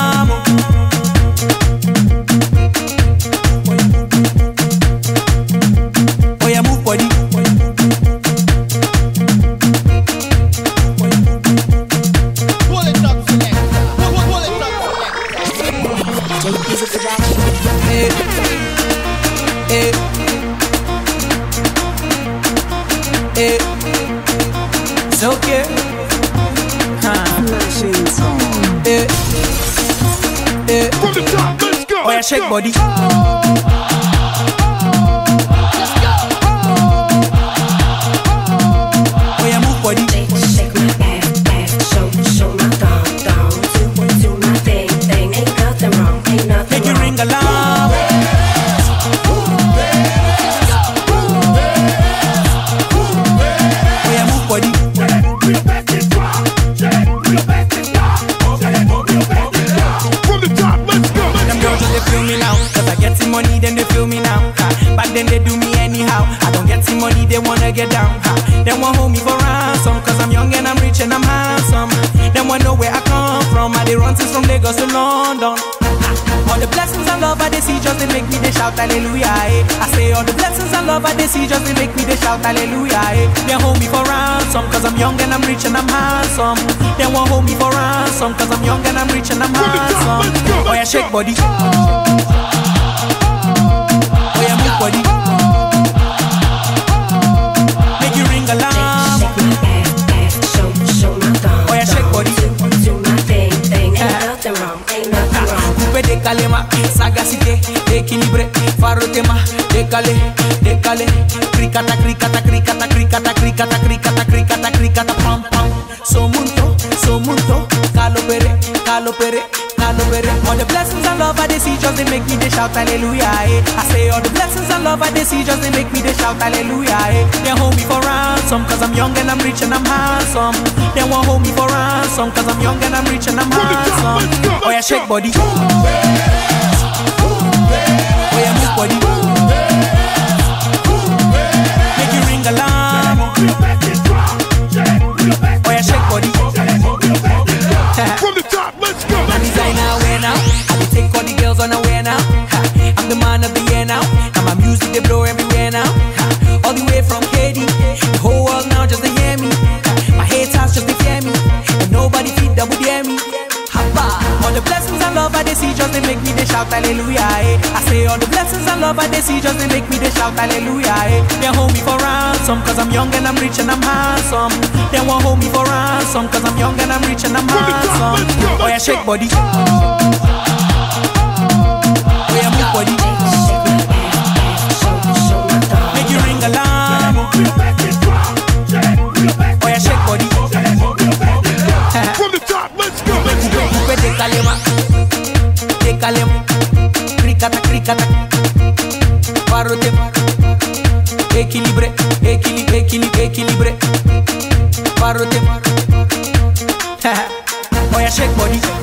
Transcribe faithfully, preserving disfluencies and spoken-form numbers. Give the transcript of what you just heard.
l'amo. Oh yeah, move body. Pull it up, select. Pull, pull it up, select. Hey, hey, hey. It's okay. Huh. Hey, hey. From the top, let's go. Oh yeah, shake body. Oh yeah, move body. Shake my ass, ass, show, show my thong, thong. Do, do my thing, thing. Ain't nothing wrong, ain't nothing Make you wrong. ring alarm. Oh yeah, move body. From the top, let's go. Them girls just they feel me now, cause I get some money, then they feel me now. Ha. Back then they do me anyhow. I don't get some money, they wanna get down. Ha. They want hold me for ransom, cause I'm young and I'm rich and I'm handsome. They want know where I come from. I they run since from Lagos to London. All the blessings and love I they see just they make me they shout hallelujah. Eh. I say all the blessings and love I they see just they make me they shout hallelujah. Eh. They hold me for ransom cause I'm young and I'm rich and I'm handsome. They won't hold me for ransom cause I'm young and I'm rich and I'm handsome. Oh yeah, shake body. Oh yeah, move body. Make you ring alarm. Shake my ass, ass, show, show my thong. Oh yeah, shake body. Do, do my thing, thing. Ain't nothing wrong, ain't nothing wrong. Coupe décalé ma sagacité, équilibré, farotema, décalé, décalé, cricata, cricata, cricata, cricata, cricata, cricata, cricata, cricata, pam pam. So munto, so munto, calo pere, calo pere, calo pere. All the blessings and love I they see just they make me they shout hallelujah. Eh. I say all the blessings and love I they see just they make me they shout hallelujah. Eh. They hold me for ransom cause I'm young and I'm rich and I'm handsome. They won't hold me for ransom cause I'm young and I'm rich and I'm handsome. Oh yeah, shake body. Oh yeah, move body. Make you ring alarm. Oh yeah, shake body. From the top, let's go. I'm designer wear now. I will take all the girls on a wear now. Ha. I'm the man of the year now. And my music they blow everywhere now. Ha. All the way from Haiti, the whole world now just to hear me. Ha. My haters just to fear me, and nobody feed double dare me. All the blessings and love I they see just they make me they shout hallelujah. Eh. I say all the blessings and love I they see just they make me they shout hallelujah. Eh. They hold me for ransom cause I'm young and I'm rich and I'm handsome. They won't hold me for ransom cause I'm young and I'm rich and I'm handsome. Oh yeah, shake body. Oh yeah, move body. Shake my ass, ass, show, show my thong. Make you ring alarm. Oh yeah, shake body. From the top, let's go. Coupe décalé ma, décalé ma, cricata, cricata, parote, équilibré, équilibré, équilibré, équilibré, parote, oh yeah, shake body.